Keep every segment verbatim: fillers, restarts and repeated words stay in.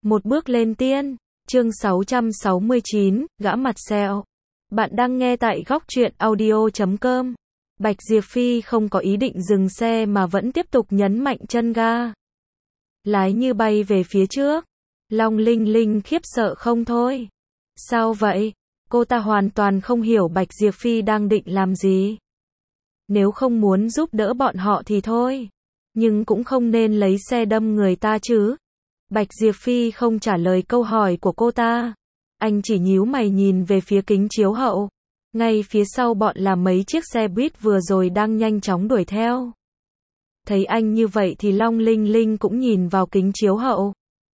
Một bước lên tiên. Chương sáu trăm sáu mươi chín, gã mặt sẹo. Bạn đang nghe tại góc truyện audio chấm com. Bạch Diệp Phi không có ý định dừng xe mà vẫn tiếp tục nhấn mạnh chân ga. Lái như bay về phía trước. Long Linh Linh khiếp sợ không thôi. Sao vậy? Cô ta hoàn toàn không hiểu Bạch Diệp Phi đang định làm gì. Nếu không muốn giúp đỡ bọn họ thì thôi. Nhưng cũng không nên lấy xe đâm người ta chứ. Bạch Diệp Phi không trả lời câu hỏi của cô ta. Anh chỉ nhíu mày nhìn về phía kính chiếu hậu. Ngay phía sau bọn là mấy chiếc xe buýt vừa rồi đang nhanh chóng đuổi theo. Thấy anh như vậy thì Long Linh Linh cũng nhìn vào kính chiếu hậu.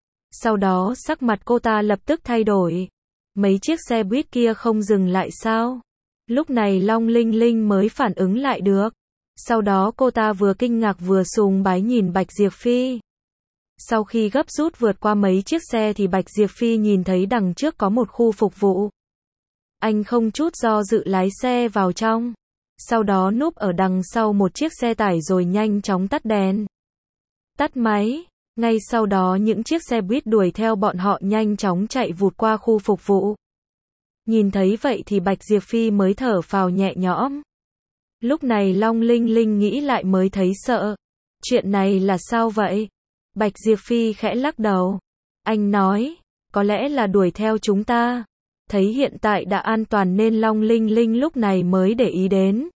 Sau đó sắc mặt cô ta lập tức thay đổi. Mấy chiếc xe buýt kia không dừng lại sao? Lúc này Long Linh Linh mới phản ứng lại được. Sau đó cô ta vừa kinh ngạc vừa sùng bái nhìn Bạch Diệp Phi. Sau khi gấp rút vượt qua mấy chiếc xe thì Bạch Diệp Phi nhìn thấy đằng trước có một khu phục vụ. Anh không chút do dự lái xe vào trong. Sau đó núp ở đằng sau một chiếc xe tải rồi nhanh chóng tắt đèn. Tắt máy. Ngay sau đó những chiếc xe buýt đuổi theo bọn họ nhanh chóng chạy vụt qua khu phục vụ. Nhìn thấy vậy thì Bạch Diệp Phi mới thở phào nhẹ nhõm. Lúc này Long Linh Linh nghĩ lại mới thấy sợ. Chuyện này là sao vậy? Bạch Diệp Phi khẽ lắc đầu. Anh nói, có lẽ là đuổi theo chúng ta. Thấy hiện tại đã an toàn nên Long Linh Linh lúc này mới để ý đến.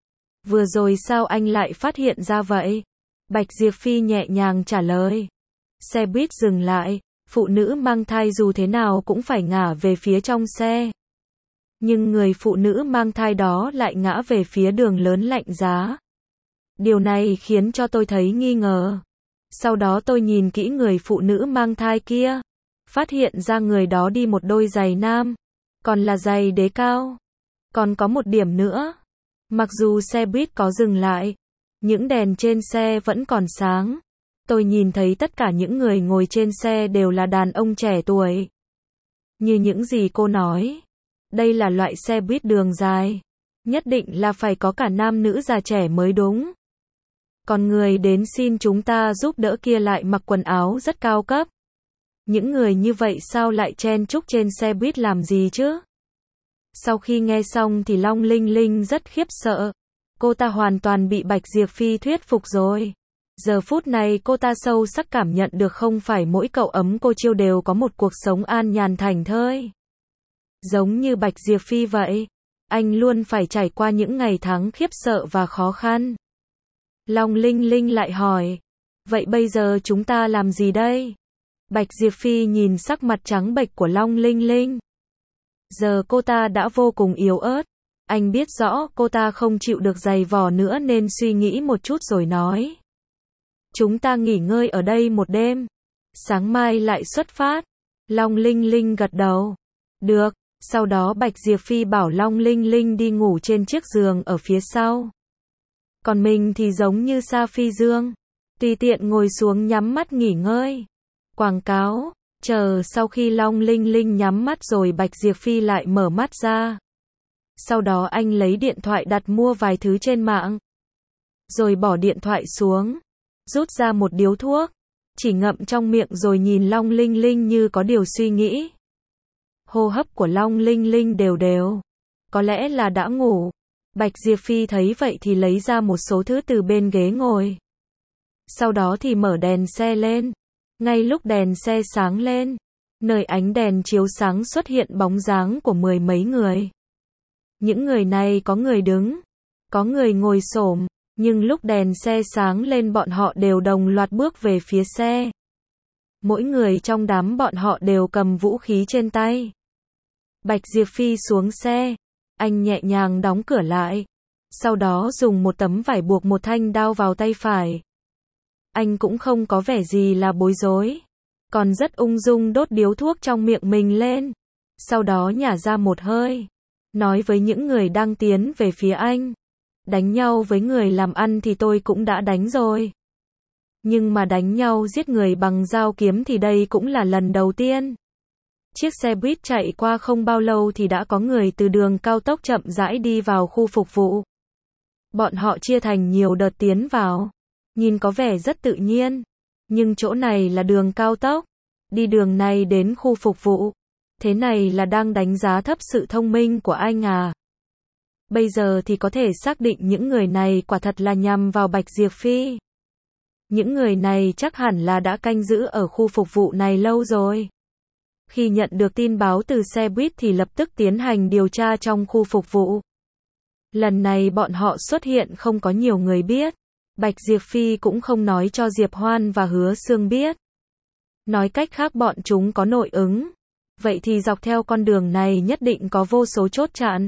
Vừa rồi sao anh lại phát hiện ra vậy? Bạch Diệp Phi nhẹ nhàng trả lời. Xe buýt dừng lại, phụ nữ mang thai dù thế nào cũng phải ngả về phía trong xe. Nhưng người phụ nữ mang thai đó lại ngã về phía đường lớn lạnh giá. Điều này khiến cho tôi thấy nghi ngờ. Sau đó tôi nhìn kỹ người phụ nữ mang thai kia. Phát hiện ra người đó đi một đôi giày nam. Còn là giày đế cao. Còn có một điểm nữa. Mặc dù xe buýt có dừng lại. Những đèn trên xe vẫn còn sáng. Tôi nhìn thấy tất cả những người ngồi trên xe đều là đàn ông trẻ tuổi. Như những gì cô nói. Đây là loại xe buýt đường dài. Nhất định là phải có cả nam nữ già trẻ mới đúng. Còn người đến xin chúng ta giúp đỡ kia lại mặc quần áo rất cao cấp. Những người như vậy sao lại chen chúc trên xe buýt làm gì chứ? Sau khi nghe xong thì Long Linh Linh rất khiếp sợ. Cô ta hoàn toàn bị Bạch Diệp Phi thuyết phục rồi. Giờ phút này cô ta sâu sắc cảm nhận được không phải mỗi cậu ấm cô chiêu đều có một cuộc sống an nhàn thảnh thơi. Giống như Bạch Diệp Phi vậy. Anh luôn phải trải qua những ngày tháng khiếp sợ và khó khăn. Long Linh Linh lại hỏi. Vậy bây giờ chúng ta làm gì đây? Bạch Diệp Phi nhìn sắc mặt trắng bệch của Long Linh Linh. Giờ cô ta đã vô cùng yếu ớt. Anh biết rõ cô ta không chịu được giày vò nữa nên suy nghĩ một chút rồi nói. Chúng ta nghỉ ngơi ở đây một đêm. Sáng mai lại xuất phát. Long Linh Linh gật đầu. Được. Sau đó Bạch Diệp Phi bảo Long Linh Linh đi ngủ trên chiếc giường ở phía sau. Còn mình thì giống như Sa Phi Dương. Tùy tiện ngồi xuống nhắm mắt nghỉ ngơi. Quảng cáo. Chờ sau khi Long Linh Linh nhắm mắt rồi Bạch Diệp Phi lại mở mắt ra. Sau đó anh lấy điện thoại đặt mua vài thứ trên mạng. Rồi bỏ điện thoại xuống. Rút ra một điếu thuốc. Chỉ ngậm trong miệng rồi nhìn Long Linh Linh như có điều suy nghĩ. Hô hấp của Long Linh Linh đều đều. Có lẽ là đã ngủ. Bạch Diệp Phi thấy vậy thì lấy ra một số thứ từ bên ghế ngồi. Sau đó thì mở đèn xe lên. Ngay lúc đèn xe sáng lên, nơi ánh đèn chiếu sáng xuất hiện bóng dáng của mười mấy người. Những người này có người đứng, có người ngồi xổm, nhưng lúc đèn xe sáng lên bọn họ đều đồng loạt bước về phía xe. Mỗi người trong đám bọn họ đều cầm vũ khí trên tay. Bạch Diệp Phi xuống xe, anh nhẹ nhàng đóng cửa lại. Sau đó dùng một tấm vải buộc một thanh đao vào tay phải. Anh cũng không có vẻ gì là bối rối. Còn rất ung dung đốt điếu thuốc trong miệng mình lên. Sau đó nhả ra một hơi. Nói với những người đang tiến về phía anh. Đánh nhau với người làm ăn thì tôi cũng đã đánh rồi. Nhưng mà đánh nhau giết người bằng dao kiếm thì đây cũng là lần đầu tiên. Chiếc xe buýt chạy qua không bao lâu thì đã có người từ đường cao tốc chậm rãi đi vào khu phục vụ. Bọn họ chia thành nhiều đợt tiến vào. Nhìn có vẻ rất tự nhiên. Nhưng chỗ này là đường cao tốc. đi đường này đến khu phục vụ. Thế này là đang đánh giá thấp sự thông minh của anh à? Bây giờ thì có thể xác định những người này quả thật là nhằm vào Bạch Diệp Phi. Những người này chắc hẳn là đã canh giữ ở khu phục vụ này lâu rồi. Khi nhận được tin báo từ xe buýt thì lập tức tiến hành điều tra trong khu phục vụ. Lần này bọn họ xuất hiện không có nhiều người biết. Bạch Diệp Phi cũng không nói cho Diệp Hoan và Hứa Sương biết. Nói cách khác bọn chúng có nội ứng. Vậy thì dọc theo con đường này nhất định có vô số chốt chặn.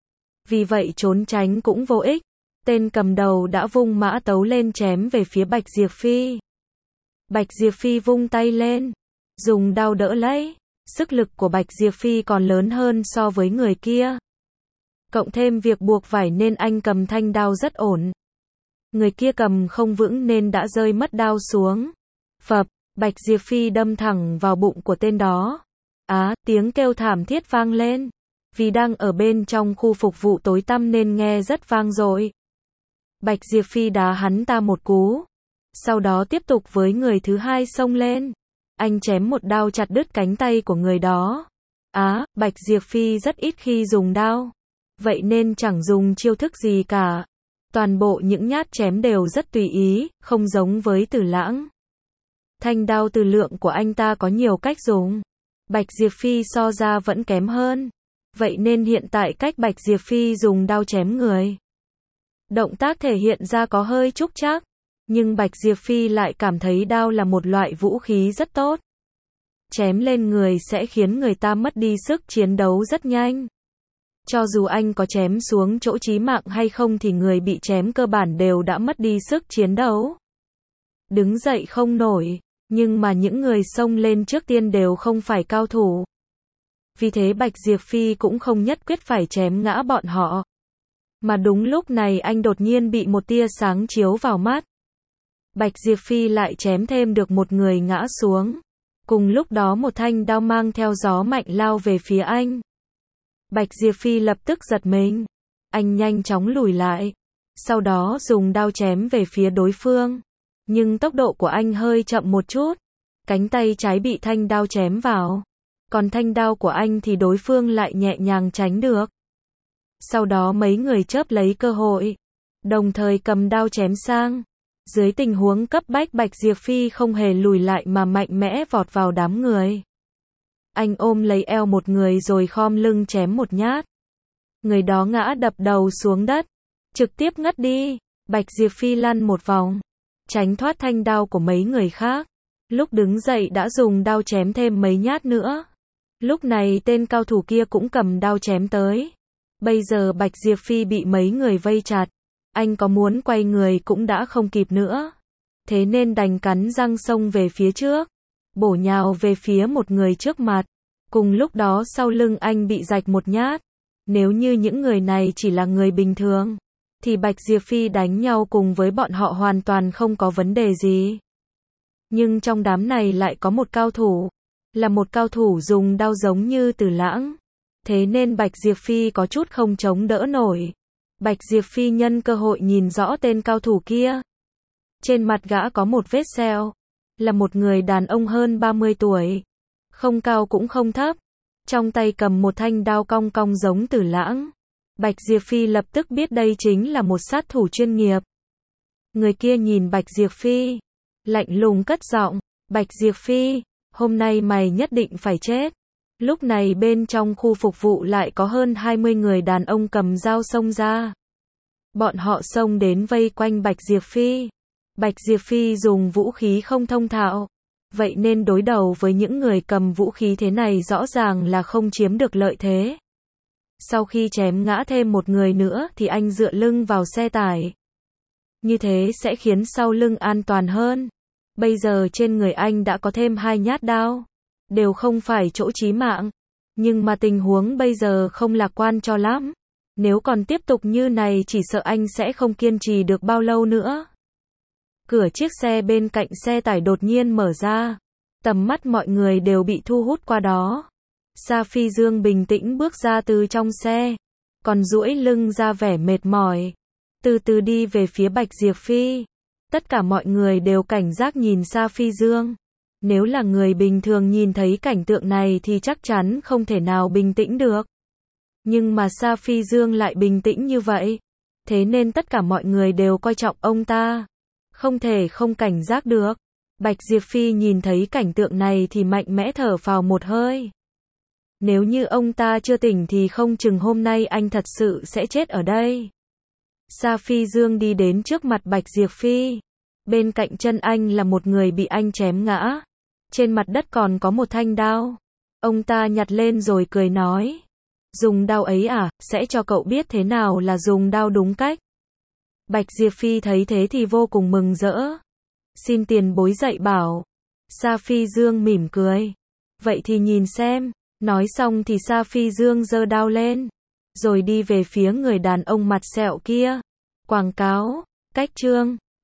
Vì vậy trốn tránh cũng vô ích. Tên cầm đầu đã vung mã tấu lên chém về phía Bạch Diệp Phi. Bạch Diệp Phi vung tay lên, dùng đao đỡ lấy. Sức lực của Bạch Diệp Phi còn lớn hơn so với người kia. Cộng thêm việc buộc vải nên anh cầm thanh đao rất ổn. Người kia cầm không vững nên đã rơi mất đao xuống. Phập, Bạch Diệp Phi đâm thẳng vào bụng của tên đó. Á, tiếng kêu thảm thiết vang lên. Vì đang ở bên trong khu phục vụ tối tăm nên nghe rất vang dội. Bạch Diệp Phi đá hắn ta một cú. Sau đó tiếp tục với người thứ hai xông lên. Anh chém một đao chặt đứt cánh tay của người đó. Á, Bạch Diệp Phi rất ít khi dùng đao. Vậy nên chẳng dùng chiêu thức gì cả. Toàn bộ những nhát chém đều rất tùy ý, không giống với Từ Lãng. Thanh đao Từ Lượng của anh ta có nhiều cách dùng. Bạch Diệp Phi so ra vẫn kém hơn. Vậy nên hiện tại cách Bạch Diệp Phi dùng đao chém người. Động tác thể hiện ra có hơi trúc trác. Nhưng Bạch Diệp Phi lại cảm thấy đao là một loại vũ khí rất tốt. Chém lên người sẽ khiến người ta mất đi sức chiến đấu rất nhanh. Cho dù anh có chém xuống chỗ chí mạng hay không thì người bị chém cơ bản đều đã mất đi sức chiến đấu. Đứng dậy không nổi, nhưng mà những người xông lên trước tiên đều không phải cao thủ. Vì thế Bạch Diệp Phi cũng không nhất quyết phải chém ngã bọn họ. Mà đúng lúc này anh đột nhiên bị một tia sáng chiếu vào mắt. Bạch Diệp Phi lại chém thêm được một người ngã xuống. Cùng lúc đó một thanh đao mang theo gió mạnh lao về phía anh. Bạch Diệp Phi lập tức giật mình. Anh nhanh chóng lùi lại. Sau đó dùng đao chém về phía đối phương. Nhưng tốc độ của anh hơi chậm một chút. Cánh tay trái bị thanh đao chém vào. Còn thanh đao của anh thì đối phương lại nhẹ nhàng tránh được. Sau đó mấy người chớp lấy cơ hội. Đồng thời cầm đao chém sang. Dưới tình huống cấp bách Bạch Diệp Phi không hề lùi lại mà mạnh mẽ vọt vào đám người. Anh ôm lấy eo một người rồi khom lưng chém một nhát. Người đó ngã đập đầu xuống đất. Trực tiếp ngất đi. Bạch Diệp Phi lăn một vòng. Tránh thoát thanh đao của mấy người khác. Lúc đứng dậy đã dùng đao chém thêm mấy nhát nữa. Lúc này tên cao thủ kia cũng cầm đao chém tới. Bây giờ Bạch Diệp Phi bị mấy người vây chặt. Anh có muốn quay người cũng đã không kịp nữa. Thế nên đành cắn răng xông về phía trước. Bổ nhào về phía một người trước mặt. Cùng lúc đó sau lưng anh bị rạch một nhát. Nếu như những người này chỉ là người bình thường, thì Bạch Diệp Phi đánh nhau cùng với bọn họ hoàn toàn không có vấn đề gì. Nhưng trong đám này lại có một cao thủ. Là một cao thủ dùng đao giống như Từ Lãng. Thế nên Bạch Diệp Phi có chút không chống đỡ nổi. Bạch Diệp Phi nhân cơ hội nhìn rõ tên cao thủ kia. Trên mặt gã có một vết sẹo. Là một người đàn ông hơn ba mươi tuổi. Không cao cũng không thấp. Trong tay cầm một thanh đao cong cong giống Từ Lãng. Bạch Diệp Phi lập tức biết đây chính là một sát thủ chuyên nghiệp. Người kia nhìn Bạch Diệp Phi. Lạnh lùng cất giọng. Bạch Diệp Phi, hôm nay mày nhất định phải chết. Lúc này bên trong khu phục vụ lại có hơn hai mươi người đàn ông cầm dao xông ra. Bọn họ xông đến vây quanh Bạch Diệp Phi. Bạch Diệp Phi dùng vũ khí không thông thạo. Vậy nên đối đầu với những người cầm vũ khí thế này rõ ràng là không chiếm được lợi thế. Sau khi chém ngã thêm một người nữa thì anh dựa lưng vào xe tải. Như thế sẽ khiến sau lưng an toàn hơn. Bây giờ trên người anh đã có thêm hai nhát đao. Đều không phải chỗ chí mạng. Nhưng mà tình huống bây giờ không lạc quan cho lắm. Nếu còn tiếp tục như này chỉ sợ anh sẽ không kiên trì được bao lâu nữa. Cửa chiếc xe bên cạnh xe tải đột nhiên mở ra. Tầm mắt mọi người đều bị thu hút qua đó. Sa Phi Dương bình tĩnh bước ra từ trong xe. Còn duỗi lưng ra vẻ mệt mỏi. Từ từ đi về phía Bạch Diệp Phi. Tất cả mọi người đều cảnh giác nhìn Sa Phi Dương. Nếu là người bình thường nhìn thấy cảnh tượng này thì chắc chắn không thể nào bình tĩnh được. Nhưng mà Sa Phi Dương lại bình tĩnh như vậy. Thế nên tất cả mọi người đều coi trọng ông ta. Không thể không cảnh giác được. Bạch Diệp Phi nhìn thấy cảnh tượng này thì mạnh mẽ thở phào một hơi. Nếu như ông ta chưa tỉnh thì không chừng hôm nay anh thật sự sẽ chết ở đây. Sa Phi Dương đi đến trước mặt Bạch Diệp Phi. Bên cạnh chân anh là một người bị anh chém ngã. Trên mặt đất còn có một thanh đao. Ông ta nhặt lên rồi cười nói. Dùng đao ấy à, sẽ cho cậu biết thế nào là dùng đao đúng cách. Bạch Diệp Phi thấy thế thì vô cùng mừng rỡ. Xin tiền bối dạy bảo. Sa Phi Dương mỉm cười. Vậy thì nhìn xem. Nói xong thì Sa Phi Dương giơ đao lên. Rồi đi về phía người đàn ông mặt sẹo kia. Quảng cáo. Cách chương